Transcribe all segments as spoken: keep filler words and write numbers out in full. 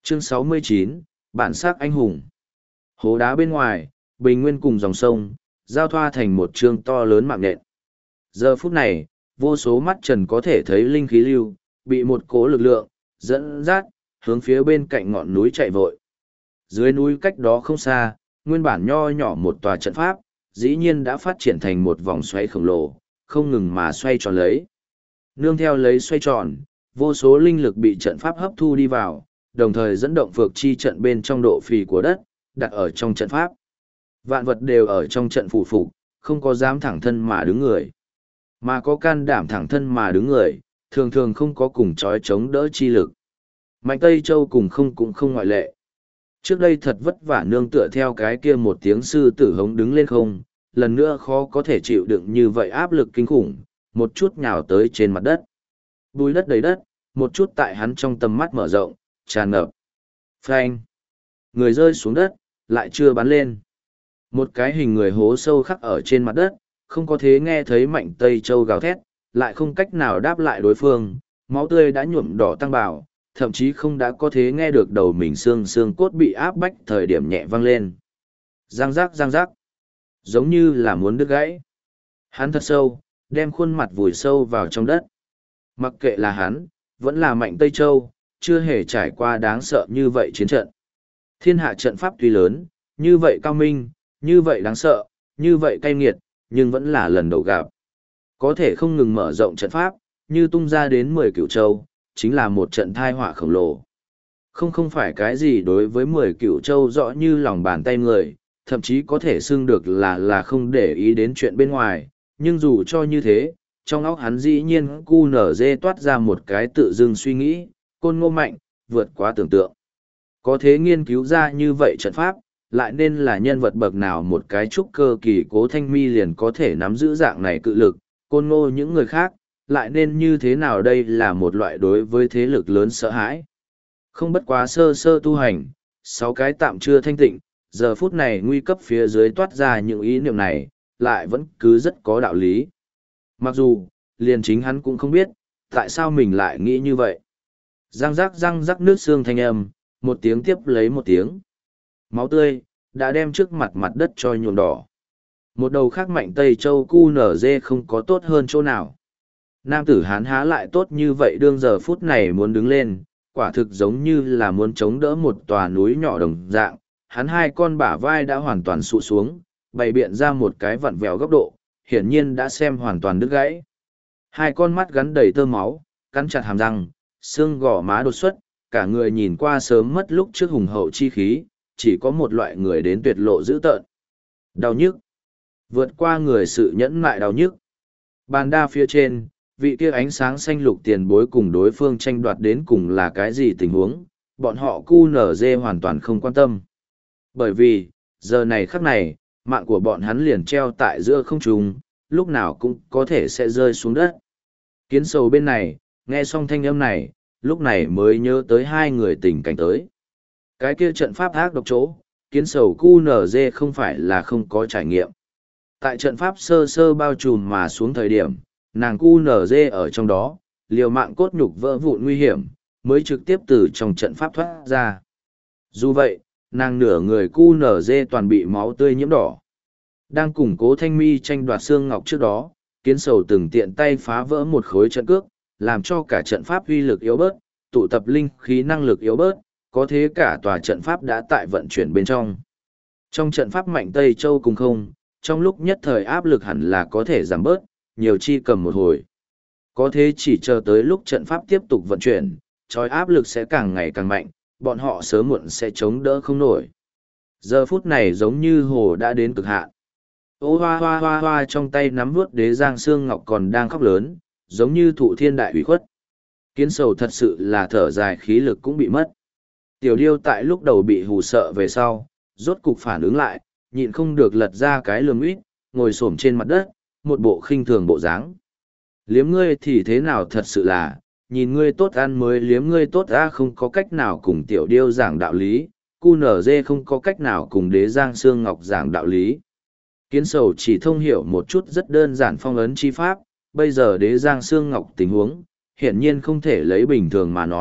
Chương sáu mươi chín, Bản sắc anh hùng. Hố đá bên ngoài, bình nguyên cùng dòng sông, giao thoa thành một chương to lớn mạng nện. Giờ phút này, vô số mắt trần có thể thấy linh khí lưu, bị một cố lực lượng, dẫn dắt, hướng phía bên cạnh ngọn núi chạy vội. Dưới núi cách đó không xa, nguyên bản nho nhỏ một tòa trận pháp, dĩ nhiên đã phát triển thành một vòng xoay khổng lồ, không ngừng mà xoay tròn lấy. Nương theo lấy xoay tròn, vô số linh lực bị trận pháp hấp thu đi vào, đồng thời dẫn động phược chi trận bên trong độ phì của đất, đặt ở trong trận pháp. Vạn vật đều ở trong trận phủ phục, không có dám thẳng thân mà đứng người. Mà có can đảm thẳng thân mà đứng người, thường thường không có cùng chói chống đỡ chi lực. Mạnh Tây Châu cùng không cũng không ngoại lệ. Trước đây thật vất vả nương tựa theo cái kia một tiếng sư tử hống đứng lên không, lần nữa khó có thể chịu đựng như vậy áp lực kinh khủng, một chút nhào tới trên mặt đất. Bùi đất đầy đất, một chút tại hắn trong tầm mắt mở rộng, tràn ngập. Phanh! Người rơi xuống đất, lại chưa bắn lên. Một cái hình người hố sâu khắc ở trên mặt đất, không có thế nghe thấy Mạnh Tây Châu gào thét, lại không cách nào đáp lại đối phương, máu tươi đã nhuộm đỏ tăng bào, thậm chí không đã có thế nghe được đầu mình xương xương cốt bị áp bách thời điểm nhẹ vang lên. Giang giác giang giác, giống như là muốn đứt gãy. Hắn thật sâu, đem khuôn mặt vùi sâu vào trong đất. Mặc kệ là hắn, vẫn là Mạnh Tây Châu, chưa hề trải qua đáng sợ như vậy chiến trận. Thiên hạ trận pháp tuy lớn, như vậy cao minh, như vậy đáng sợ, như vậy cay nghiệt, nhưng vẫn là lần đầu gặp. Có thể không ngừng mở rộng trận pháp, như tung ra đến mười cửu châu, chính là một trận thai họa khổng lồ. Không không phải cái gì đối với mười cửu châu rõ như lòng bàn tay người, thậm chí có thể xưng được là là không để ý đến chuyện bên ngoài, nhưng dù cho như thế, trong óc hắn dĩ nhiên cu nở dê toát ra một cái tự dưng suy nghĩ, Côn Ngô mạnh, vượt quá tưởng tượng. Có thế nghiên cứu ra như vậy trận pháp, lại nên là nhân vật bậc nào một cái trúc cơ kỳ Cố Thanh Mi liền có thể nắm giữ dạng này cự lực, Côn Ngô những người khác, lại nên như thế nào đây là một loại đối với thế lực lớn sợ hãi. Không bất quá sơ sơ tu hành, sáu cái tạm chưa thanh tịnh, giờ phút này nguy cấp phía dưới toát ra những ý niệm này, lại vẫn cứ rất có đạo lý. Mặc dù, liền chính hắn cũng không biết, tại sao mình lại nghĩ như vậy. Răng rắc răng rắc nước xương thanh âm, một tiếng tiếp lấy một tiếng. Máu tươi, đã đem trước mặt mặt đất cho nhuộm đỏ. Một đầu khác Mạnh Tây Châu cu nở dê không có tốt hơn chỗ nào. Nam tử hán há lại tốt như vậy đương giờ phút này muốn đứng lên, quả thực giống như là muốn chống đỡ một tòa núi nhỏ đồng dạng. Hắn hai con bả vai đã hoàn toàn sụ xuống, bày biện ra một cái vặn vẹo góc độ, hiển nhiên đã xem hoàn toàn đứt gãy. Hai con mắt gắn đầy tơ máu, cắn chặt hàm răng, xương gò má đột xuất, cả người nhìn qua sớm mất lúc trước hùng hậu chi khí, chỉ có một loại người đến tuyệt lộ dữ tợn. Đau nhức. Vượt qua người sự nhẫn mại đau nhức. Bàn đa phía trên, vị kia ánh sáng xanh lục tiền bối cùng đối phương tranh đoạt đến cùng là cái gì tình huống, bọn họ cu nở dê hoàn toàn không quan tâm. Bởi vì, giờ này khắc này, mạng của bọn hắn liền treo tại giữa không trung, lúc nào cũng có thể sẽ rơi xuống đất. Kiến sầu bên này, nghe xong thanh âm này, lúc này mới nhớ tới hai người tình cảnh tới. Cái kia trận pháp ác độc chỗ, kiến sầu cu nở dê không phải là không có trải nghiệm. Tại trận pháp sơ sơ bao trùm mà xuống thời điểm, nàng cu nở dê ở trong đó, liều mạng cốt nhục vỡ vụn nguy hiểm, mới trực tiếp từ trong trận pháp thoát ra. Dù vậy, nàng nửa người cu nở dê toàn bị máu tươi nhiễm đỏ. Đang củng Cố Thanh Mi tranh đoạt xương ngọc trước đó, kiến sầu từng tiện tay phá vỡ một khối trận cước, làm cho cả trận pháp uy lực yếu bớt, tụ tập linh khí năng lực yếu bớt, có thế cả tòa trận pháp đã tại vận chuyển bên trong. Trong trận pháp Mạnh Tây Châu cùng không, trong lúc nhất thời áp lực hẳn là có thể giảm bớt, nhiều chi cầm một hồi. Có thế chỉ chờ tới lúc trận pháp tiếp tục vận chuyển, trói áp lực sẽ càng ngày càng mạnh, bọn họ sớm muộn sẽ chống đỡ không nổi. Giờ phút này giống như hồ đã đến cực hạn. Ô hoa hoa hoa hoa trong tay nắm vuốt đế giang xương ngọc còn đang khóc lớn, giống như thụ thiên đại hủy khuất. Kiến sầu thật sự là thở dài khí lực cũng bị mất. Tiểu điêu tại lúc đầu bị hù sợ về sau, rốt cục phản ứng lại, nhịn không được lật ra cái lườm uýt, ngồi xổm trên mặt đất, một bộ khinh thường bộ dáng. Liếm ngươi thì thế nào thật sự là, nhìn ngươi tốt ăn mới liếm ngươi tốt ra không có cách nào cùng tiểu điêu giảng đạo lý, cu nở dê không có cách nào cùng đế giang xương ngọc giảng đạo lý. Kiến sầu chỉ thông hiểu một chút rất đơn giản phong ấn chi pháp, bây giờ đế giang xương ngọc tình huống, hiển nhiên không thể lấy bình thường mà nói,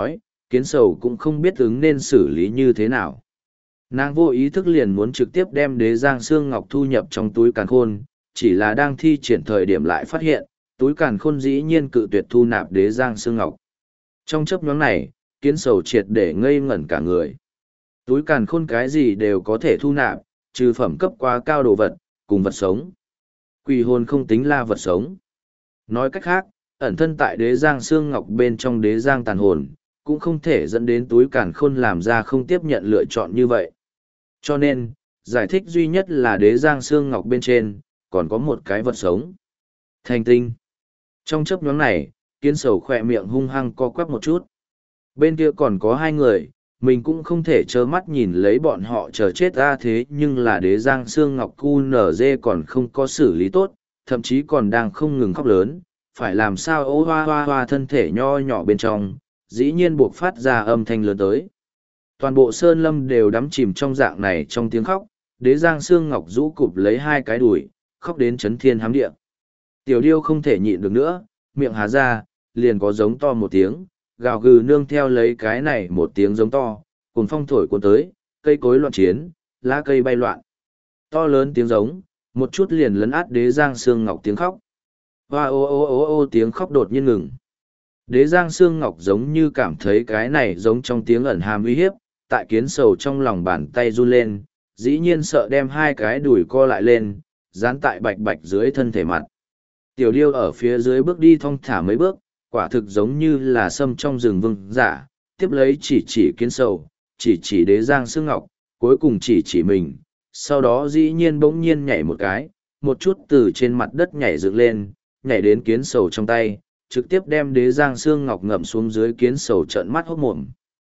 kiến sầu cũng không biết ứng nên xử lý như thế nào. Nàng vô ý thức liền muốn trực tiếp đem đế giang xương ngọc thu nhập trong túi càn khôn, chỉ là đang thi triển thời điểm lại phát hiện, túi càn khôn dĩ nhiên cự tuyệt thu nạp đế giang xương ngọc. Trong chấp nhóm này, kiến sầu triệt để ngây ngẩn cả người. Túi càn khôn cái gì đều có thể thu nạp, trừ phẩm cấp quá cao đồ vật, cùng vật sống. Quỷ hồn không tính là vật sống. Nói cách khác, ẩn thân tại đế giang xương ngọc bên trong đế giang tàn hồn, cũng không thể dẫn đến túi càn khôn làm ra không tiếp nhận lựa chọn như vậy. Cho nên, giải thích duy nhất là đế giang xương ngọc bên trên, còn có một cái vật sống. Thành tinh. Trong chấp nhóm này, kiến sầu khỏe miệng hung hăng co quắp một chút. Bên kia còn có hai người, mình cũng không thể trơ mắt nhìn lấy bọn họ chờ chết ra thế nhưng là đế giang xương ngọc cu nở dê còn không có xử lý tốt, thậm chí còn đang không ngừng khóc lớn, phải làm sao ô hoa hoa hoa thân thể nho nhỏ bên trong, dĩ nhiên buộc phát ra âm thanh lớn tới. Toàn bộ sơn lâm đều đắm chìm trong dạng này trong tiếng khóc, đế giang xương ngọc rũ cụp lấy hai cái đùi, khóc đến chấn thiên hám địa. Tiểu điêu không thể nhịn được nữa, miệng há ra, liền có giống to một tiếng, gào gừ nương theo lấy cái này một tiếng giống to, cùng phong thổi cuốn tới, cây cối loạn chiến, lá cây bay loạn. To lớn tiếng giống, một chút liền lấn át đế giang xương ngọc tiếng khóc. Hoa ô ô ô ô tiếng khóc đột nhiên ngừng. Đế giang xương ngọc giống như cảm thấy cái này giống trong tiếng ẩn hàm uy hiếp, tại kiến sầu trong lòng bàn tay run lên, dĩ nhiên sợ đem hai cái đùi co lại lên, dán tại bạch bạch dưới thân thể mặt. Tiểu điêu ở phía dưới bước đi thong thả mấy bước, quả thực giống như là sâm trong rừng vương giả, tiếp lấy chỉ chỉ kiến sầu, chỉ chỉ đế giang xương ngọc, cuối cùng chỉ chỉ mình, sau đó dĩ nhiên bỗng nhiên nhảy một cái, một chút từ trên mặt đất nhảy dựng lên, nhảy đến kiến sầu trong tay, trực tiếp đem đế giang xương ngọc ngậm xuống dưới kiến sầu trợn mắt hốt mồm.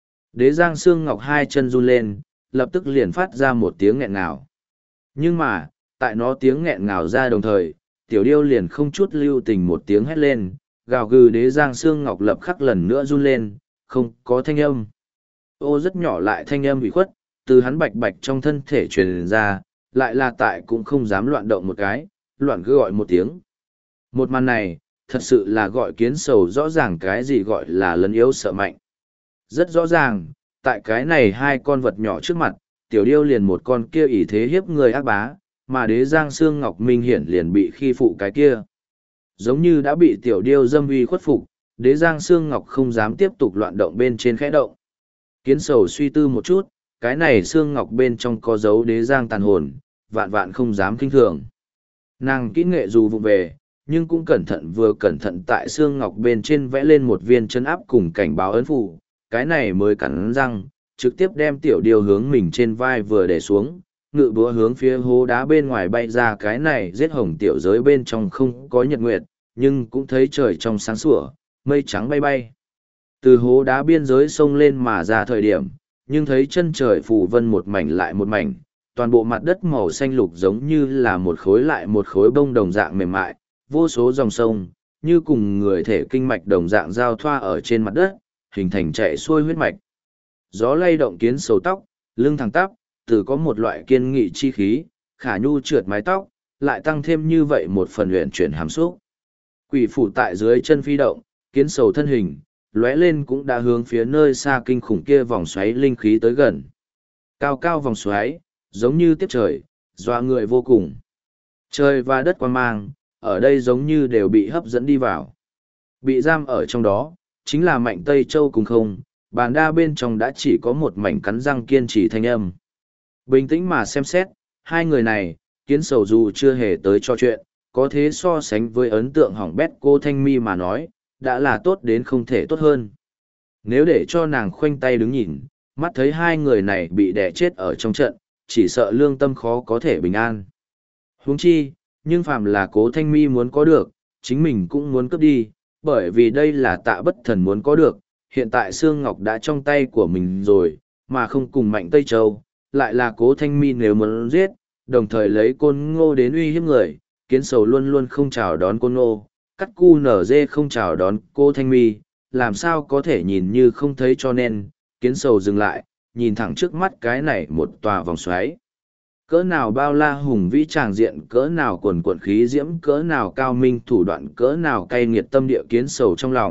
Đế giang xương ngọc hai chân run lên, lập tức liền phát ra một tiếng nghẹn ngào. Nhưng mà, tại nó tiếng nghẹn ngào ra đồng thời, tiểu điêu liền không chút lưu tình một tiếng hét lên, gào gừ đế giang xương ngọc lập khắc lần nữa run lên, không có thanh âm. Ô rất nhỏ lại thanh âm bị khuất, từ hắn bạch bạch trong thân thể truyền ra, lại là tại cũng không dám loạn động một cái, loạn cứ gọi một tiếng. Một màn này, thật sự là gọi kiến sầu rõ ràng cái gì gọi là lấn yếu sợ mạnh. Rất rõ ràng, tại cái này hai con vật nhỏ trước mặt, tiểu điêu liền một con kia ỷ thế hiếp người ác bá, mà đế giang xương ngọc minh hiển liền bị khi phụ cái kia. Giống như đã bị tiểu điêu dâm uy khuất phục, đế giang xương ngọc không dám tiếp tục loạn động bên trên khẽ động. Kiến sầu suy tư một chút, cái này xương ngọc bên trong có dấu đế giang tàn hồn, vạn vạn không dám kinh thường. Nàng kỹ nghệ dù vụ về, nhưng cũng cẩn thận vừa cẩn thận tại xương ngọc bên trên vẽ lên một viên chân áp cùng cảnh báo ấn phù, cái này mới cắn răng, trực tiếp đem tiểu điêu hướng mình trên vai vừa để xuống, ngự búa hướng phía hố đá bên ngoài bay ra. Cái này giết hồng tiểu giới bên trong không có nhật nguyệt, nhưng cũng thấy trời trong sáng sủa, mây trắng bay bay. Từ hố đá biên giới sông lên mà ra thời điểm, nhưng thấy chân trời phủ vân một mảnh lại một mảnh, toàn bộ mặt đất màu xanh lục giống như là một khối lại một khối bông đồng dạng mềm mại, vô số dòng sông, như cùng người thể kinh mạch đồng dạng giao thoa ở trên mặt đất, hình thành chạy xuôi huyết mạch. Gió lay động kiến sầu tóc, lưng thẳng tắp, từ có một loại kiên nghị chi khí, khả nhu trượt mái tóc, lại tăng thêm như vậy một phần luyện chuyển hàm xúc. Quỷ phủ tại dưới chân phi động, kiến sầu thân hình, lóe lên cũng đã hướng phía nơi xa kinh khủng kia vòng xoáy linh khí tới gần. Cao cao vòng xoáy, giống như tiếp trời, doa người vô cùng. Trời và đất quang mang, ở đây giống như đều bị hấp dẫn đi vào. Bị giam ở trong đó, chính là Mạnh Tây Châu cùng không, bàn đa bên trong đã chỉ có một mảnh cắn răng kiên trì thanh âm. Bình tĩnh mà xem xét, hai người này, kiến sầu dù chưa hề tới cho chuyện, có thế so sánh với ấn tượng hỏng bét cô Thanh Mi mà nói, đã là tốt đến không thể tốt hơn. Nếu để cho nàng khoanh tay đứng nhìn, mắt thấy hai người này bị đè chết ở trong trận, chỉ sợ lương tâm khó có thể bình an. Huống chi, nhưng phàm là cố Thanh Mi muốn có được, chính mình cũng muốn cướp đi, bởi vì đây là Tạ Bất Thần muốn có được, hiện tại Sương Ngọc đã trong tay của mình rồi, mà không cùng Mạnh Tây Châu, lại là cố Thanh Mi nếu muốn giết, đồng thời lấy Côn Ngô đến uy hiếp người, kiến sầu luôn luôn không chào đón Côn Ngô, cắt cu nở dê không chào đón cô Thanh Mi, làm sao có thể nhìn như không thấy, cho nên, kiến sầu dừng lại, nhìn thẳng trước mắt cái này một tòa vòng xoáy. Cỡ nào bao la hùng vĩ tràng diện, cỡ nào quần quần khí diễm, cỡ nào cao minh thủ đoạn, cỡ nào cay nghiệt tâm địa, kiến sầu trong lòng,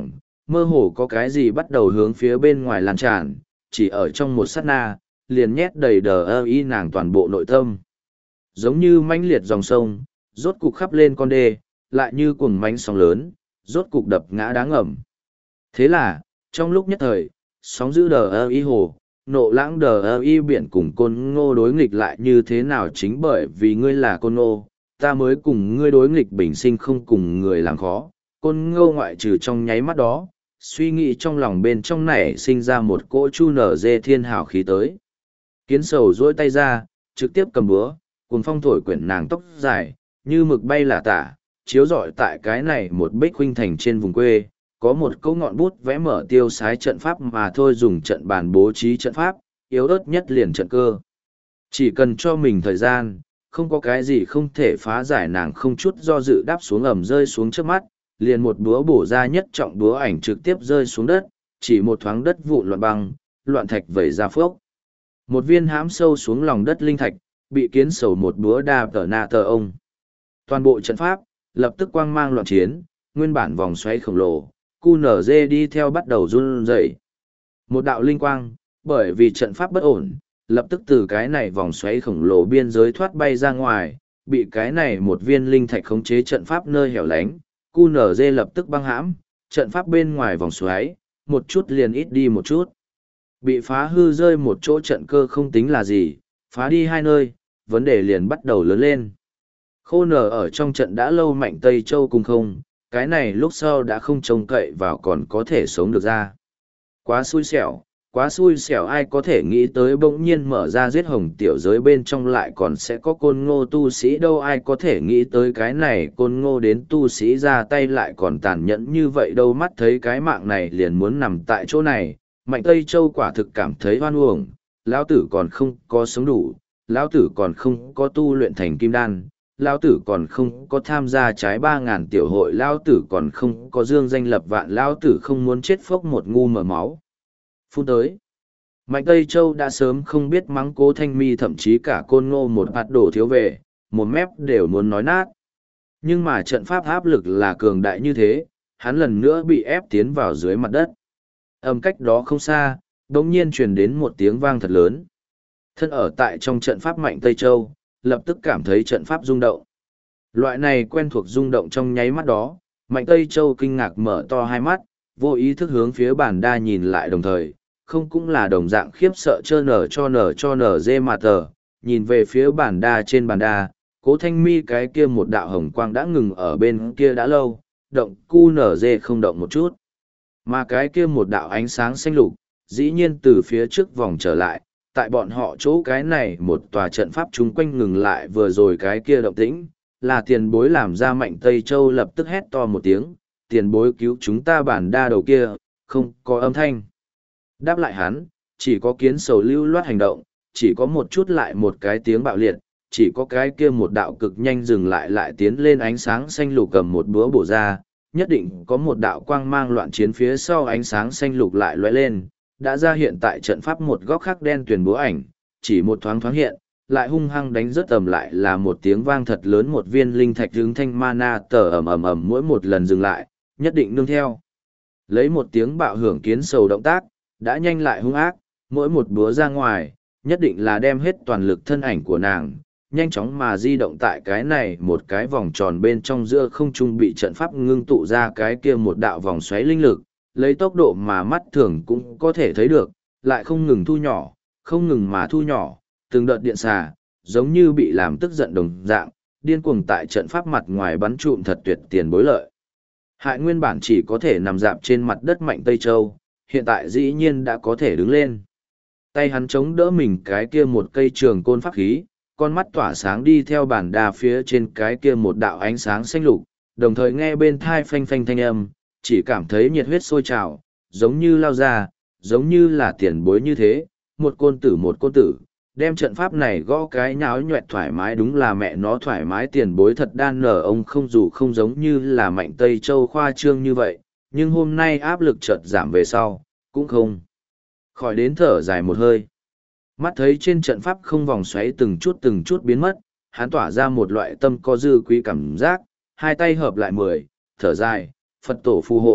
Mơ hồ có cái gì bắt đầu hướng phía bên ngoài lan tràn, chỉ ở trong một sát na, liền nhét đầy đờ ơ y nàng toàn bộ nội tâm. Giống như mãnh liệt dòng sông, rốt cục khắp lên con đê, lại như cuồng mãnh sóng lớn, rốt cục đập ngã đá ngầm. Thế là, trong lúc nhất thời, sóng giữ đờ ơ y hồ, nộ lãng đờ ơ y biển cùng côn ngô đối nghịch lại như thế nào chính bởi vì ngươi là côn ngô, ta mới cùng ngươi đối nghịch bình sinh không cùng người làm khó. Côn ngô ngoại trừ trong nháy mắt đó, suy nghĩ trong lòng bên trong nảy sinh ra một cỗ chu nở dê thiên hào khí tới. Kiến sầu duỗi tay ra, trực tiếp cầm búa, cùng phong thổi quyển nàng tóc dài, như mực bay là tả, chiếu rọi tại cái này một bích huynh thành trên vùng quê, có một câu ngọn bút vẽ mở tiêu sái trận pháp mà thôi, dùng trận bàn bố trí trận pháp, yếu ớt nhất liền trận cơ. Chỉ cần cho mình thời gian, không có cái gì không thể phá giải, nàng không chút do dự đáp xuống ẩm rơi xuống trước mắt, liền một búa bổ ra nhất trọng búa ảnh trực tiếp rơi xuống đất, chỉ một thoáng đất vụn loạn băng, loạn thạch vẩy ra phước. Một viên hãm sâu xuống lòng đất linh thạch, bị kiến sầu một búa đa tờ na tờ ông. Toàn bộ trận pháp, lập tức quang mang loạn chiến, nguyên bản vòng xoáy khổng lồ, cu nở dê đi theo bắt đầu run rẩy. Một đạo linh quang, bởi vì trận pháp bất ổn, lập tức từ cái này vòng xoáy khổng lồ biên giới thoát bay ra ngoài, bị cái này một viên linh thạch khống chế trận pháp nơi hẻo lánh, cu nở dê lập tức băng hãm, trận pháp bên ngoài vòng xoáy, một chút liền ít đi một chút. Bị phá hư rơi một chỗ trận cơ không tính là gì, phá đi hai nơi, vấn đề liền bắt đầu lớn lên. Khô nở ở trong trận đã lâu Mạnh Tây Châu cùng không, cái này lúc sau đã không trông cậy vào còn có thể sống được ra. Quá xui xẻo, quá xui xẻo, ai có thể nghĩ tới bỗng nhiên mở ra giết hồng tiểu giới bên trong lại còn sẽ có côn ngô tu sĩ đâu, ai có thể nghĩ tới cái này côn ngô đến tu sĩ ra tay lại còn tàn nhẫn như vậy đâu, mắt thấy cái mạng này liền muốn nằm tại chỗ này, Mạnh Tây Châu quả thực cảm thấy hoan uổng, lão tử còn không có sống đủ, lão tử còn không có tu luyện thành kim đan, lão tử còn không có tham gia trái ba ngàn tiểu hội, lão tử còn không có dương danh lập vạn, lão tử không muốn chết phốc một ngu mở máu. Phun tới. Mạnh Tây Châu đã sớm không biết mắng Cố Thanh Mi, thậm chí cả côn ngô một hạt đổ thiếu về, một mép đều muốn nói nát. Nhưng mà trận pháp áp lực là cường đại như thế, hắn lần nữa bị ép tiến vào dưới mặt đất. Âm cách đó không xa, đống nhiên truyền đến một tiếng vang thật lớn. Thân ở tại trong trận pháp Mạnh Tây Châu, lập tức cảm thấy trận pháp rung động. Loại này quen thuộc rung động trong nháy mắt đó, Mạnh Tây Châu kinh ngạc mở to hai mắt, vô ý thức hướng phía bản đa nhìn lại, đồng thời, không cũng là đồng dạng khiếp sợ chơ nở cho nở cho nở dê mà tờ, nhìn về phía bản đa. Trên bản đa, Cố Thanh Mi cái kia một đạo hồng quang đã ngừng ở bên kia đã lâu, động cu nở dê không động một chút. Mà cái kia một đạo ánh sáng xanh lục, dĩ nhiên từ phía trước vòng trở lại, tại bọn họ chỗ cái này một tòa trận pháp chung quanh ngừng lại vừa rồi cái kia động tĩnh, là tiền bối làm ra. Mạnh Tây Châu lập tức hét to một tiếng, tiền bối cứu chúng ta, bản đa đầu kia, không có âm thanh. Đáp lại hắn, chỉ có kiến sầu lưu loát hành động, chỉ có một chút lại một cái tiếng bạo liệt, chỉ có cái kia một đạo cực nhanh dừng lại lại tiến lên ánh sáng xanh lục cầm một búa bổ ra, nhất định có một đạo quang mang loạn chiến phía sau ánh sáng xanh lục lại lóe lên, đã ra hiện tại trận pháp một góc khác đen tuyền búa ảnh, chỉ một thoáng thoáng hiện, lại hung hăng đánh rất tầm lại là một tiếng vang thật lớn, một viên linh thạch hướng thanh mana tờ ầm ầm ầm mỗi một lần dừng lại, nhất định nương theo. Lấy một tiếng bạo hưởng kiến sầu động tác, đã nhanh lại hung ác, mỗi một búa ra ngoài, nhất định là đem hết toàn lực thân ảnh của nàng, nhanh chóng mà di động tại cái này một cái vòng tròn bên trong giữa không trung, bị trận pháp ngưng tụ ra cái kia một đạo vòng xoáy linh lực, lấy tốc độ mà mắt thường cũng có thể thấy được, lại không ngừng thu nhỏ, không ngừng mà thu nhỏ, từng đợt điện xà, giống như bị làm tức giận đồng dạng, điên cuồng tại trận pháp mặt ngoài bắn trụm thật tuyệt tiền bối lợi. Hại nguyên bản chỉ có thể nằm dạp trên mặt đất Mạnh Tây Châu, hiện tại dĩ nhiên đã có thể đứng lên. Tay hắn chống đỡ mình cái kia một cây trường côn pháp khí, con mắt tỏa sáng đi theo bản đà phía trên cái kia một đạo ánh sáng xanh lục, đồng thời nghe bên thai phanh phanh thanh âm, chỉ cảm thấy nhiệt huyết sôi trào, giống như lao ra, giống như là tiền bối như thế, một côn tử một côn tử, đem trận pháp này gõ cái nháo nhoẹt thoải mái, đúng là mẹ nó thoải mái, tiền bối thật đan nở ông không, dù không giống như là Mạnh Tây Châu khoa trương như vậy, nhưng hôm nay áp lực chợt giảm về sau, cũng không khỏi đến thở dài một hơi. Mắt thấy trên trận pháp không vòng xoáy từng chút từng chút biến mất, hắn tỏa ra một loại tâm có dư quý cảm giác, hai tay hợp lại mười, thở dài, Phật tổ phù hộ,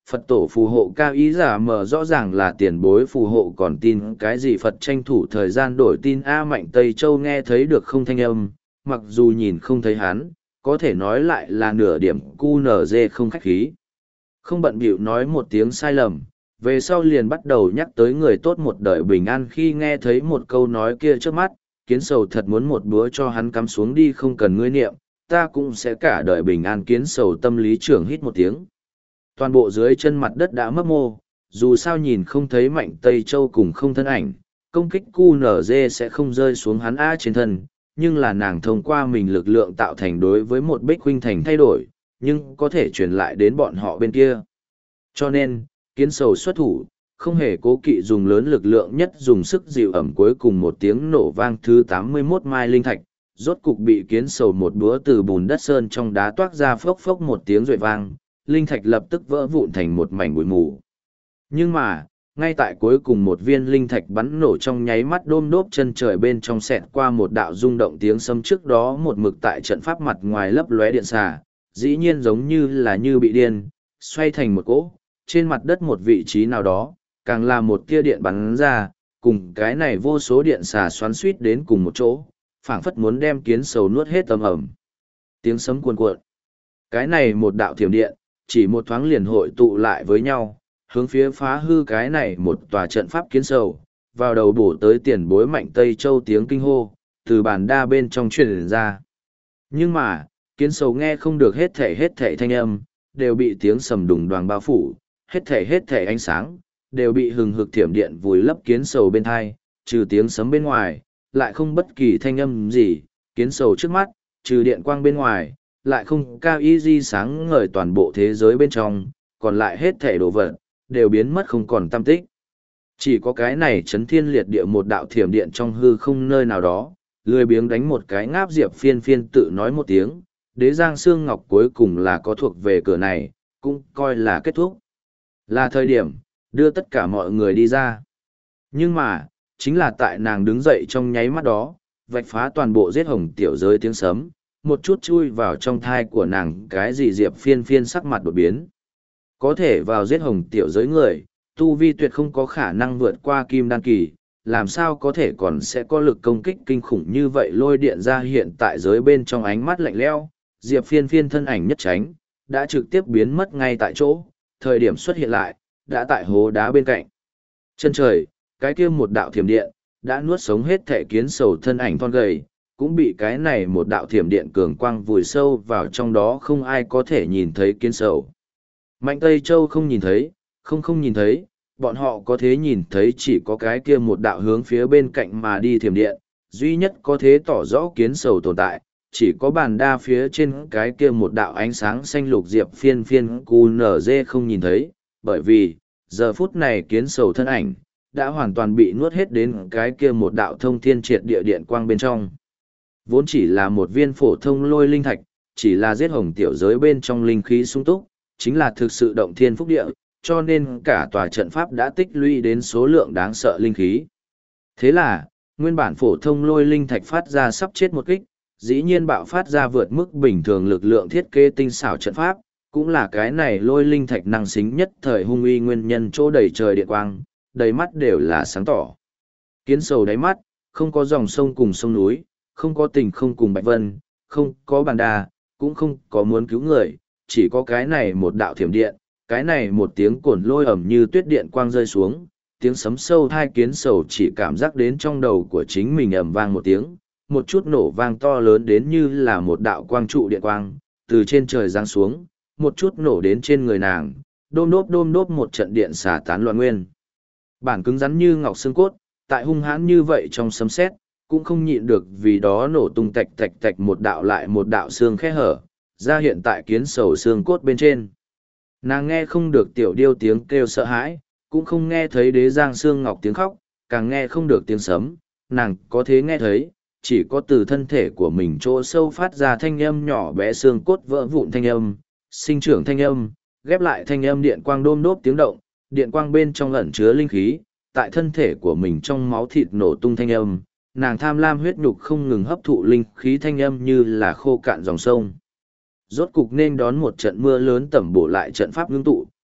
Phật tổ phù hộ cao ý giả mờ rõ ràng là tiền bối phù hộ còn tin cái gì Phật tranh thủ thời gian đổi tin A Mạnh Tây Châu nghe thấy được không thanh âm, mặc dù nhìn không thấy hắn, có thể nói lại là nửa điểm cu nở dê không khách khí. Không bận bịu nói một tiếng sai lầm, về sau liền bắt đầu nhắc tới người tốt một đời bình an khi nghe thấy một câu nói kia trước mắt, kiến sầu thật muốn một búa cho hắn cắm xuống đi không cần ngươi niệm, ta cũng sẽ cả đời bình an kiến sầu tâm lý trưởng hít một tiếng. Toàn bộ dưới chân mặt đất đã mấp mô, dù sao nhìn không thấy Mạnh Tây Châu cùng không thân ảnh, công kích cu nở dê sẽ không rơi xuống hắn A trên thân, nhưng là nàng thông qua mình lực lượng tạo thành đối với một bích huynh thành thay đổi, nhưng có thể truyền lại đến bọn họ bên kia. Cho nên, kiến sầu xuất thủ, không hề cố kỵ dùng lớn lực lượng nhất dùng sức dịu ẩm cuối cùng một tiếng nổ vang thứ tám mươi mốt mai linh thạch, rốt cục bị kiến sầu một búa từ bùn đất sơn trong đá toát ra phốc phốc một tiếng rội vang, linh thạch lập tức vỡ vụn thành một mảnh bụi mù. Nhưng mà, ngay tại cuối cùng một viên linh thạch bắn nổ trong nháy mắt đôm đốp chân trời bên trong xẹt qua một đạo rung động tiếng sấm trước đó một mực tại trận pháp mặt ngoài lấp lóe điện xà, dĩ nhiên giống như là như bị điên, xoay thành một cỗ, trên mặt đất một vị trí nào đó, càng là một tia điện bắn ra, cùng cái này vô số điện xà xoắn suýt đến cùng một chỗ, phảng phất muốn đem kiến sầu nuốt hết tầm ẩm. Tiếng sấm cuồn cuộn. Cái này một đạo thiểm điện, chỉ một thoáng liền hội tụ lại với nhau, hướng phía phá hư cái này một tòa trận pháp kiến sầu, vào đầu bổ tới tiền bối Mạnh Tây Châu tiếng kinh hô, từ bàn đa bên trong truyền ra. Nhưng mà, kiến sầu nghe không được hết thể hết thể thanh âm, đều bị tiếng sầm đùng đoàng bao phủ, hết thể hết thể ánh sáng, đều bị hừng hực thiểm điện vùi lấp kiến sầu bên thai, trừ tiếng sấm bên ngoài, lại không bất kỳ thanh âm gì, kiến sầu trước mắt, trừ điện quang bên ngoài, lại không cao y di sáng ngời toàn bộ thế giới bên trong, còn lại hết thể đồ vật, đều biến mất không còn tâm tích. Chỉ có cái này chấn thiên liệt địa một đạo thiểm điện trong hư không nơi nào đó, lười biếng đánh một cái ngáp diệp phiên phiên tự nói một tiếng, đế giang xương ngọc cuối cùng là có thuộc về cửa này, cũng coi là kết thúc. Là thời điểm, đưa tất cả mọi người đi ra. Nhưng mà, chính là tại nàng đứng dậy trong nháy mắt đó, vạch phá toàn bộ giết hồng tiểu giới tiếng sấm, một chút chui vào trong thai của nàng cái gì diệp phiên phiên sắc mặt đột biến. Có thể vào giết hồng tiểu giới người, tu vi tuyệt không có khả năng vượt qua kim đan kỳ, làm sao có thể còn sẽ có lực công kích kinh khủng như vậy lôi điện ra hiện tại giới bên trong ánh mắt lạnh lẽo, diệp phiên phiên thân ảnh nhất tránh, đã trực tiếp biến mất ngay tại chỗ, thời điểm xuất hiện lại, đã tại hố đá bên cạnh. Chân trời, cái kia một đạo thiểm điện, đã nuốt sống hết thể kiến sầu thân ảnh thon gầy, cũng bị cái này một đạo thiểm điện cường quang vùi sâu vào trong đó không ai có thể nhìn thấy kiến sầu. Mạnh Tây Châu không nhìn thấy, không không nhìn thấy, bọn họ có thể nhìn thấy chỉ có cái kia một đạo hướng phía bên cạnh mà đi thiểm điện, duy nhất có thể tỏ rõ kiến sầu tồn tại, chỉ có bàn đa phía trên cái kia một đạo ánh sáng xanh lục diệp phiên phiên cu nở dê không nhìn thấy, bởi vì, giờ phút này kiến sầu thân ảnh, đã hoàn toàn bị nuốt hết đến cái kia một đạo thông thiên triệt địa điện quang bên trong. Vốn chỉ là một viên phổ thông lôi linh thạch, chỉ là giết hồng tiểu giới bên trong linh khí sung túc, chính là thực sự động thiên phúc địa, cho nên cả tòa trận pháp đã tích lũy đến số lượng đáng sợ linh khí. Thế là, nguyên bản phổ thông lôi linh thạch phát ra sắp chết một kích, dĩ nhiên bạo phát ra vượt mức bình thường lực lượng thiết kế tinh xảo trận pháp, cũng là cái này lôi linh thạch năng xính nhất thời hung uy nguyên nhân chỗ đầy trời điện quang, đầy mắt đều là sáng tỏ. Kiến sầu đáy mắt, không có dòng sông cùng sông núi, không có tình không cùng bạch vân, không có bàn đà, cũng không có muốn cứu người, chỉ có cái này một đạo thiểm điện, cái này một tiếng cồn lôi ẩm như tuyết điện quang rơi xuống, tiếng sấm sâu thai kiến sầu chỉ cảm giác đến trong đầu của chính mình ầm vang một tiếng, một chút nổ vang to lớn đến như là một đạo quang trụ điện quang, từ trên trời giáng xuống, một chút nổ đến trên người nàng, đôm đốp đôm đốp một trận điện xả tán loạn nguyên. Bản cứng rắn như ngọc xương cốt, tại hung hãn như vậy trong sấm sét, cũng không nhịn được vì đó nổ tung tạch tạch tạch một đạo lại một đạo xương khe hở, ra hiện tại kiến sầu xương cốt bên trên. Nàng nghe không được tiểu điêu tiếng kêu sợ hãi, cũng không nghe thấy đế giang xương ngọc tiếng khóc, càng nghe không được tiếng sấm, nàng có thế nghe thấy, chỉ có từ thân thể của mình chỗ sâu phát ra thanh âm nhỏ bé xương cốt vỡ vụn thanh âm, sinh trưởng thanh âm, ghép lại thanh âm điện quang đôm đốp tiếng động, điện quang bên trong ẩn chứa linh khí, tại thân thể của mình trong máu thịt nổ tung thanh âm, nàng tham lam huyết nhục không ngừng hấp thụ linh khí thanh âm như là khô cạn dòng sông. Rốt cục nên đón một trận mưa lớn tẩm bổ lại trận pháp ngưng tụ,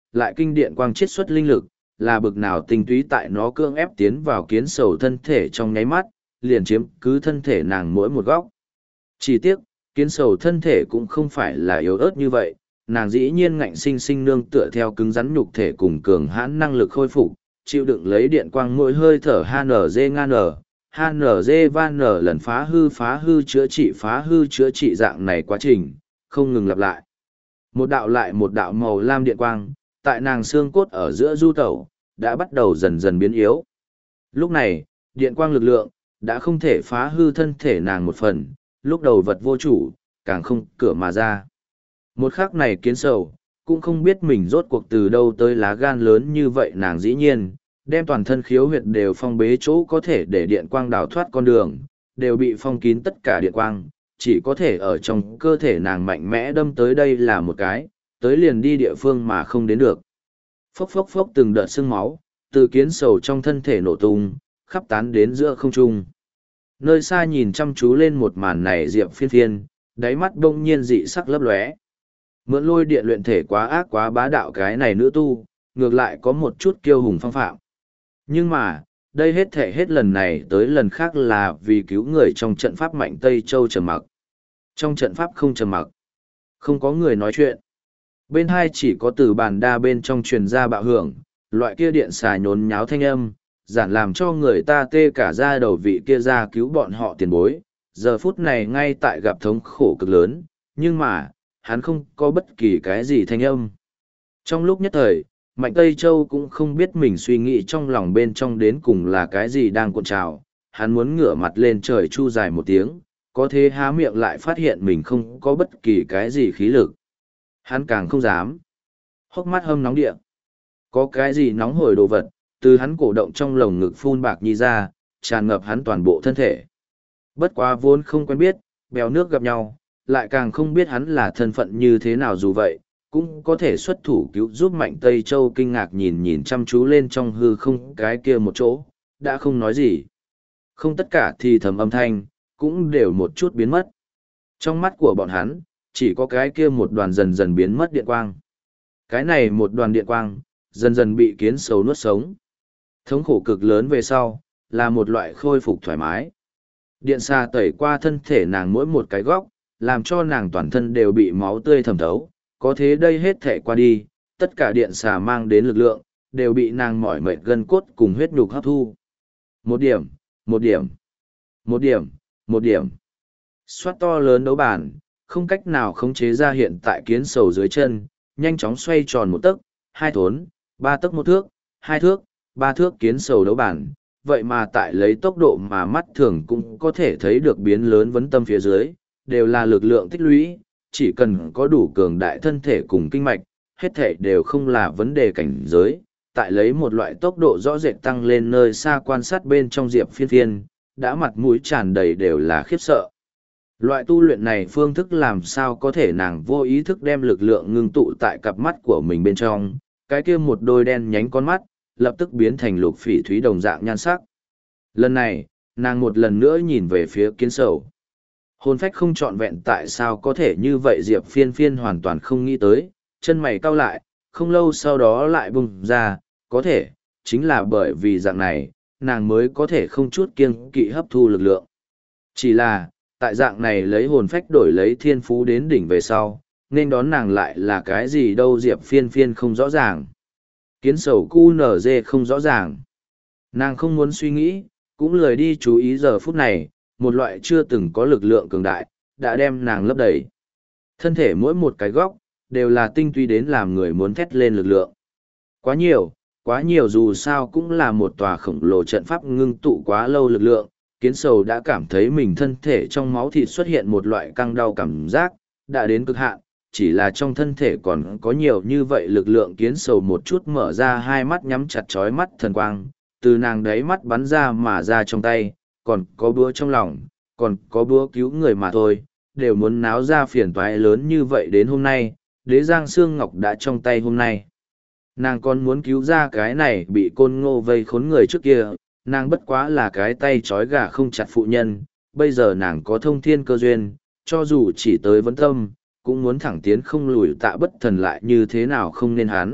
lại kinh điện quang chiết xuất linh lực, là bực nào tinh túy tại nó cưỡng ép tiến vào kiến sầu thân thể trong nháy mắt, liền chiếm cứ thân thể nàng mỗi một góc. Chỉ tiếc, kiến sầu thân thể cũng không phải là yếu ớt như vậy, nàng dĩ nhiên ngạnh sinh sinh nương tựa theo cứng rắn nhục thể cùng cường hãn năng lực khôi phục, chịu đựng lấy điện quang mỗi hơi thở hát en giê ngan nở, hát en giê van nở lần phá hư phá hư chữa trị phá hư chữa trị dạng này quá trình, không ngừng lặp lại. Một đạo lại một đạo màu lam điện quang, tại nàng xương cốt ở giữa du tẩu, đã bắt đầu dần dần biến yếu. Lúc này, điện quang lực lượng, đã không thể phá hư thân thể nàng một phần, lúc đầu vật vô chủ, càng không cửa mà ra. Một khắc này kiến sầu, cũng không biết mình rốt cuộc từ đâu tới lá gan lớn như vậy, nàng dĩ nhiên, đem toàn thân khiếu huyệt đều phong bế chỗ có thể để điện quang đào thoát con đường, đều bị phong kín tất cả điện quang, chỉ có thể ở trong cơ thể nàng mạnh mẽ đâm tới đây là một cái, tới liền đi địa phương mà không đến được. Phốc phốc phốc từng đợt sương máu, từ kiến sầu trong thân thể nổ tung, khắp tán đến giữa không trung. Nơi xa nhìn chăm chú lên một màn này Diệp Phiên Phiên, đáy mắt đông nhiên dị sắc lấp lóe. Mượn lôi điện luyện thể quá ác quá bá đạo cái này nữ tu, ngược lại có một chút kiêu hùng phong phạm. Nhưng mà, đây hết thể hết lần này tới lần khác là vì cứu người trong trận pháp mạnh Tây Châu trầm mặc. Trong trận pháp không trầm mặc, không có người nói chuyện. Bên hai chỉ có từ bàn đa bên trong truyền ra bạo hưởng, loại kia điện xà nhốn nháo thanh âm, giản làm cho người ta tê cả da đầu, vị kia ra cứu bọn họ tiền bối. Giờ phút này ngay tại gặp thống khổ cực lớn, nhưng mà, hắn không có bất kỳ cái gì thanh âm. Trong lúc nhất thời, Mạnh Tây Châu cũng không biết mình suy nghĩ trong lòng bên trong đến cùng là cái gì đang cuộn trào, hắn muốn ngửa mặt lên trời chu dài một tiếng, có thế há miệng lại phát hiện mình không có bất kỳ cái gì khí lực. Hắn càng không dám. Hốc mắt hâm nóng địa. Có cái gì nóng hổi đồ vật, từ hắn cổ động trong lồng ngực phun bạc nhi ra, tràn ngập hắn toàn bộ thân thể. Bất quá vốn không quen biết, bèo nước gặp nhau, lại càng không biết hắn là thân phận như thế nào, dù vậy, cũng có thể xuất thủ cứu giúp Mạnh Tây Châu kinh ngạc nhìn nhìn chăm chú lên trong hư không cái kia một chỗ, đã không nói gì. Không tất cả thì thầm âm thanh, cũng đều một chút biến mất. Trong mắt của bọn hắn, chỉ có cái kia một đoàn dần dần biến mất điện quang. Cái này một đoàn điện quang, dần dần bị kiến sầu nuốt sống. Thống khổ cực lớn về sau, là một loại khôi phục thoải mái. Điện xà tẩy qua thân thể nàng mỗi một cái góc, làm cho nàng toàn thân đều bị máu tươi thẩm thấu. Có thế đây hết thể qua đi, tất cả điện xà mang đến lực lượng, đều bị nàng mỏi mệt gân cốt cùng huyết nhục hấp thu. Một điểm, một điểm, một điểm, một điểm. Xoát to lớn đấu bàn, không cách nào khống chế ra hiện tại kiến sầu dưới chân, nhanh chóng xoay tròn một tấc, hai thốn, ba tấc một thước, hai thước, ba thước kiến sầu đấu bản. Vậy mà tại lấy tốc độ mà mắt thường cũng có thể thấy được biến lớn vấn tâm phía dưới, đều là lực lượng tích lũy, chỉ cần có đủ cường đại thân thể cùng kinh mạch, hết thể đều không là vấn đề cảnh giới. Tại lấy một loại tốc độ rõ rệt tăng lên nơi xa quan sát bên trong Diệp Phiên Phiên, đã mặt mũi tràn đầy đều là khiếp sợ. Loại tu luyện này phương thức làm sao có thể nàng vô ý thức đem lực lượng ngưng tụ tại cặp mắt của mình bên trong, cái kia một đôi đen nhánh con mắt, lập tức biến thành lục phỉ thúy đồng dạng nhan sắc. Lần này, nàng một lần nữa nhìn về phía kiến sầu. Hồn phách không trọn vẹn tại sao có thể như vậy, Diệp Phiên Phiên hoàn toàn không nghĩ tới, chân mày cau lại, không lâu sau đó lại bùng ra, có thể, chính là bởi vì dạng này, nàng mới có thể không chút kiêng kỵ hấp thu lực lượng. Chỉ là, tại dạng này lấy hồn phách đổi lấy thiên phú đến đỉnh về sau, nên đón nàng lại là cái gì đâu, Diệp Phiên Phiên không rõ ràng. Kiến sầu cu nở dê không rõ ràng. Nàng không muốn suy nghĩ, cũng lười đi chú ý giờ phút này, một loại chưa từng có lực lượng cường đại, đã đem nàng lấp đầy. Thân thể mỗi một cái góc, đều là tinh túy đến làm người muốn thét lên lực lượng. Quá nhiều, quá nhiều, dù sao cũng là một tòa khổng lồ trận pháp ngưng tụ quá lâu lực lượng. Kiến sầu đã cảm thấy mình thân thể trong máu thịt xuất hiện một loại căng đau cảm giác, đã đến cực hạn, chỉ là trong thân thể còn có nhiều như vậy lực lượng. Kiến sầu một chút mở ra hai mắt, nhắm chặt chói mắt thần quang, từ nàng đáy mắt bắn ra mà ra trong tay, còn có búa trong lòng, còn có búa cứu người mà thôi, đều muốn náo ra phiền toái lớn như vậy. Đến hôm nay, đế giang xương ngọc đã trong tay hôm nay. Nàng còn muốn cứu ra cái này bị côn ngô vây khốn người trước kia, nàng bất quá là cái tay trói gà không chặt phụ nhân, bây giờ nàng có thông thiên cơ duyên, cho dù chỉ tới vấn tâm, cũng muốn thẳng tiến không lùi. Tạ Bất Thần lại như thế nào không nên hắn,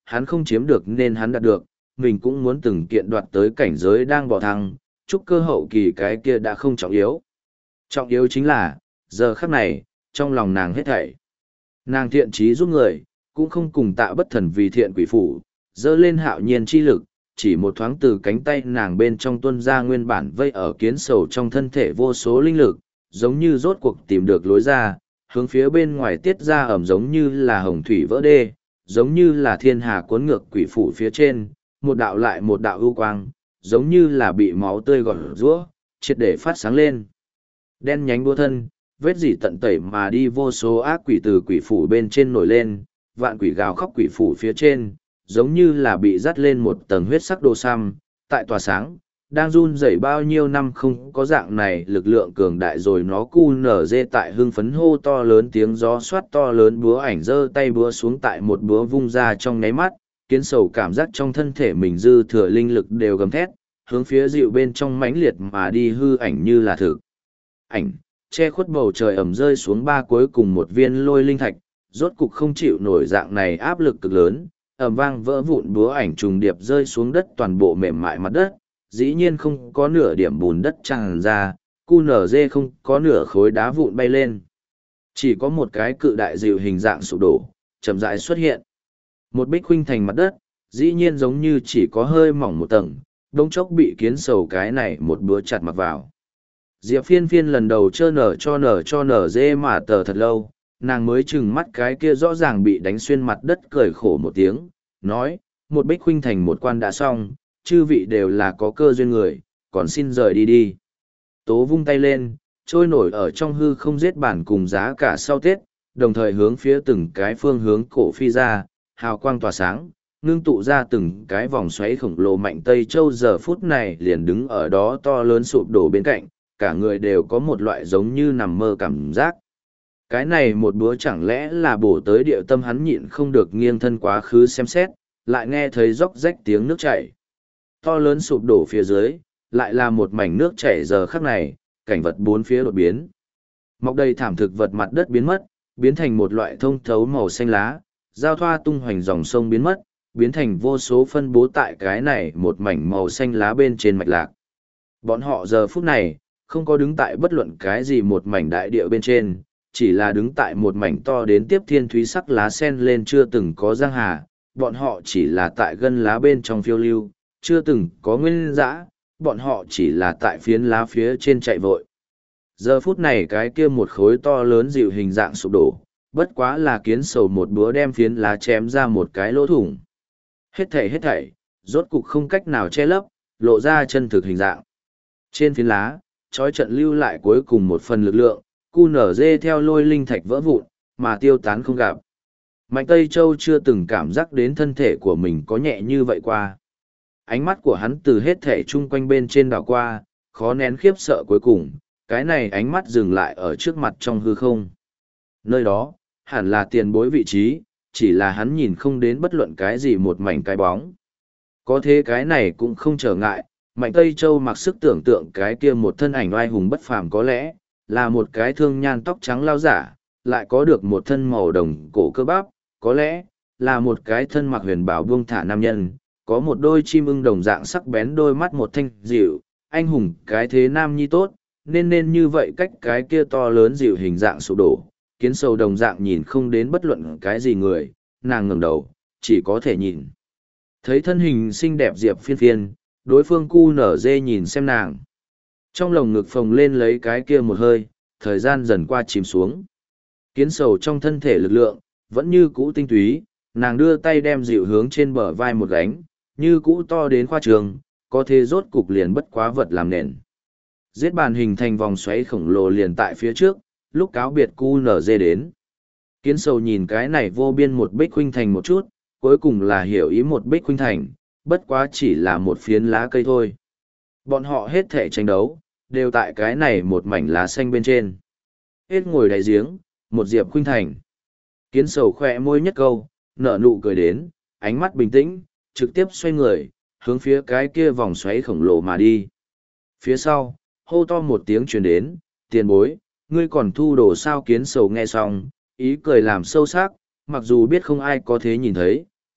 hắn không chiếm được nên hắn đạt được, mình cũng muốn từng kiện đoạt tới cảnh giới đang bỏ thăng, chúc cơ hậu kỳ cái kia đã không trọng yếu. Trọng yếu chính là, giờ khắc này, trong lòng nàng hết thảy. Nàng thiện trí giúp người, cũng không cùng Tạ Bất Thần vì thiện quỷ phủ, dơ lên hạo nhiên chi lực, chỉ một thoáng từ cánh tay nàng bên trong tuân ra nguyên bản vây ở kiến sầu trong thân thể vô số linh lực, giống như rốt cuộc tìm được lối ra, hướng phía bên ngoài tiết ra ẩm giống như là hồng thủy vỡ đê, giống như là thiên hà cuốn ngược quỷ phủ phía trên, một đạo lại một đạo ưu quang, giống như là bị máu tươi gọt rũa, triệt để phát sáng lên. Đen nhánh đua thân, vết dỉ tận tẩy mà đi vô số ác quỷ từ quỷ phủ bên trên nổi lên, vạn quỷ gào khóc quỷ phủ phía trên, giống như là bị dắt lên một tầng huyết sắc đồ xăm, tại tòa sáng, đang run rẩy bao nhiêu năm không có dạng này lực lượng cường đại rồi nó cu nở dê tại hưng phấn hô to lớn tiếng gió xoát to lớn búa ảnh giơ tay búa xuống tại một búa vung ra trong nháy mắt, kiến sầu cảm giác trong thân thể mình dư thừa linh lực đều gầm thét, hướng phía dịu bên trong mãnh liệt mà đi hư ảnh như là thực. Ảnh, che khuất bầu trời ẩm rơi xuống ba cuối cùng một viên lôi linh thạch, rốt cục không chịu nổi dạng này áp lực cực lớn, ầm vang vỡ vụn búa ảnh trùng điệp rơi xuống đất toàn bộ mềm mại mặt đất, dĩ nhiên không có nửa điểm bùn đất tràn ra, cu nở dê không có nửa khối đá vụn bay lên. Chỉ có một cái cự đại dịu hình dạng sụp đổ, chậm rãi xuất hiện. Một bích huynh thành mặt đất, dĩ nhiên giống như chỉ có hơi mỏng một tầng, đống chốc bị kiến sầu cái này một búa chặt mặc vào. Diệp phiên phiên lần đầu trơ nở cho nở cho nở dê mà tờ thật lâu, nàng mới chừng mắt cái kia rõ ràng bị đánh xuyên mặt đất cười khổ một tiếng, nói, một bích huynh thành một quan đã xong, chư vị đều là có cơ duyên người, còn xin rời đi đi. Tố vung tay lên, trôi nổi ở trong hư không giết bản cùng giá cả sau Tết, đồng thời hướng phía từng cái phương hướng cổ phi ra, hào quang tỏa sáng, ngưng tụ ra từng cái vòng xoáy khổng lồ mạnh Tây Châu giờ phút này liền đứng ở đó to lớn sụp đổ bên cạnh, cả người đều có một loại giống như nằm mơ cảm giác. Cái này một búa chẳng lẽ là bổ tới địa tâm hắn nhịn không được nghiêng thân quá khứ xem xét, lại nghe thấy róc rách tiếng nước chảy. To lớn sụp đổ phía dưới, lại là một mảnh nước chảy giờ khắc này, cảnh vật bốn phía đột biến. Mọc đầy thảm thực vật mặt đất biến mất, biến thành một loại thông thấu màu xanh lá, giao thoa tung hoành dòng sông biến mất, biến thành vô số phân bố tại cái này một mảnh màu xanh lá bên trên mạch lạc. Bọn họ giờ phút này, không có đứng tại bất luận cái gì một mảnh đại địa bên trên, chỉ là đứng tại một mảnh to đến tiếp thiên thúy sắc lá sen lên chưa từng có giang hà, bọn họ chỉ là tại gân lá bên trong phiêu lưu, chưa từng có nguyên dã, bọn họ chỉ là tại phiến lá phía trên chạy vội. Giờ phút này cái kia một khối to lớn dịu hình dạng sụp đổ, bất quá là kiến sầu một búa đem phiến lá chém ra một cái lỗ thủng. Hết thảy hết thảy, rốt cục không cách nào che lấp, lộ ra chân thực hình dạng. Trên phiến lá, trói trận lưu lại cuối cùng một phần lực lượng, cu nở dê theo lôi linh thạch vỡ vụn, mà tiêu tán không gặp. Mạnh Tây Châu chưa từng cảm giác đến thân thể của mình có nhẹ như vậy qua. Ánh mắt của hắn từ hết thể chung quanh bên trên đảo qua, khó nén khiếp sợ cuối cùng, cái này ánh mắt dừng lại ở trước mặt trong hư không. Nơi đó, hẳn là tiền bối vị trí, chỉ là hắn nhìn không đến bất luận cái gì một mảnh cái bóng. Có thế cái này cũng không trở ngại, Mạnh Tây Châu mặc sức tưởng tượng cái kia một thân ảnh oai hùng bất phàm có lẽ, là một cái thương nhan tóc trắng lao giả, lại có được một thân màu đồng cổ cơ bắp, có lẽ, là một cái thân mặc huyền bảo buông thả nam nhân, có một đôi chim ưng đồng dạng sắc bén đôi mắt một thanh dịu, anh hùng cái thế nam nhi tốt, nên nên như vậy cách cái kia to lớn dịu hình dạng sụp đổ, kiến sầu đồng dạng nhìn không đến bất luận cái gì người, nàng ngẩng đầu, chỉ có thể nhìn. Thấy thân hình xinh đẹp Diệp phiên phiên, đối phương cu nở dê nhìn xem nàng. Trong lồng ngực phồng lên lấy cái kia một hơi, thời gian dần qua chìm xuống. Kiến sầu trong thân thể lực lượng, vẫn như cũ tinh túy, nàng đưa tay đem dịu hướng trên bờ vai một gánh, như cũ to đến khoa trường, có thể rốt cục liền bất quá vật làm nền. Giết bàn hình thành vòng xoáy khổng lồ liền tại phía trước, lúc cáo biệt cu nở dê đến. Kiến sầu nhìn cái này vô biên một bích huynh thành một chút, cuối cùng là hiểu ý một bích huynh thành, bất quá chỉ là một phiến lá cây thôi. Bọn họ hết thể tranh đấu, đều tại cái này một mảnh lá xanh bên trên. Hết ngồi đáy giếng, một diệp huynh thành. Kiến sầu khỏe môi nhất câu, nở nụ cười đến, ánh mắt bình tĩnh, trực tiếp xoay người, hướng phía cái kia vòng xoáy khổng lồ mà đi. Phía sau, hô to một tiếng truyền đến, tiền bối, ngươi còn thu đồ sao kiến sầu nghe xong, ý cười làm sâu sắc, mặc dù biết không ai có thế nhìn thấy,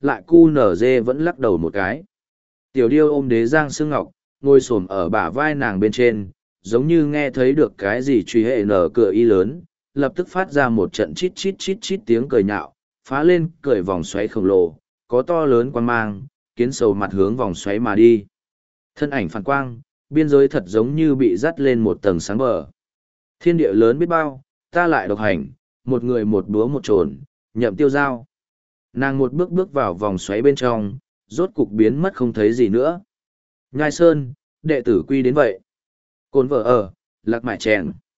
lại cu nở dê vẫn lắc đầu một cái. Tiểu điêu ôm đế giang sương ngọc, ngồi xổm ở bả vai nàng bên trên, giống như nghe thấy được cái gì truy hệ nở cửa y lớn, lập tức phát ra một trận chít chít chít chít tiếng cười nhạo, phá lên cười vòng xoáy khổng lồ, có to lớn quan mang, kiến sầu mặt hướng vòng xoáy mà đi. Thân ảnh phản quang, biên giới thật giống như bị dắt lên một tầng sáng bờ. Thiên địa lớn biết bao, ta lại độc hành, một người một búa một trồn, nhậm tiêu giao. Nàng một bước bước vào vòng xoáy bên trong, rốt cục biến mất không thấy gì nữa. Nhai Sơn, đệ tử quy đến vậy. Cồn vợ ở, lạc mại chèn.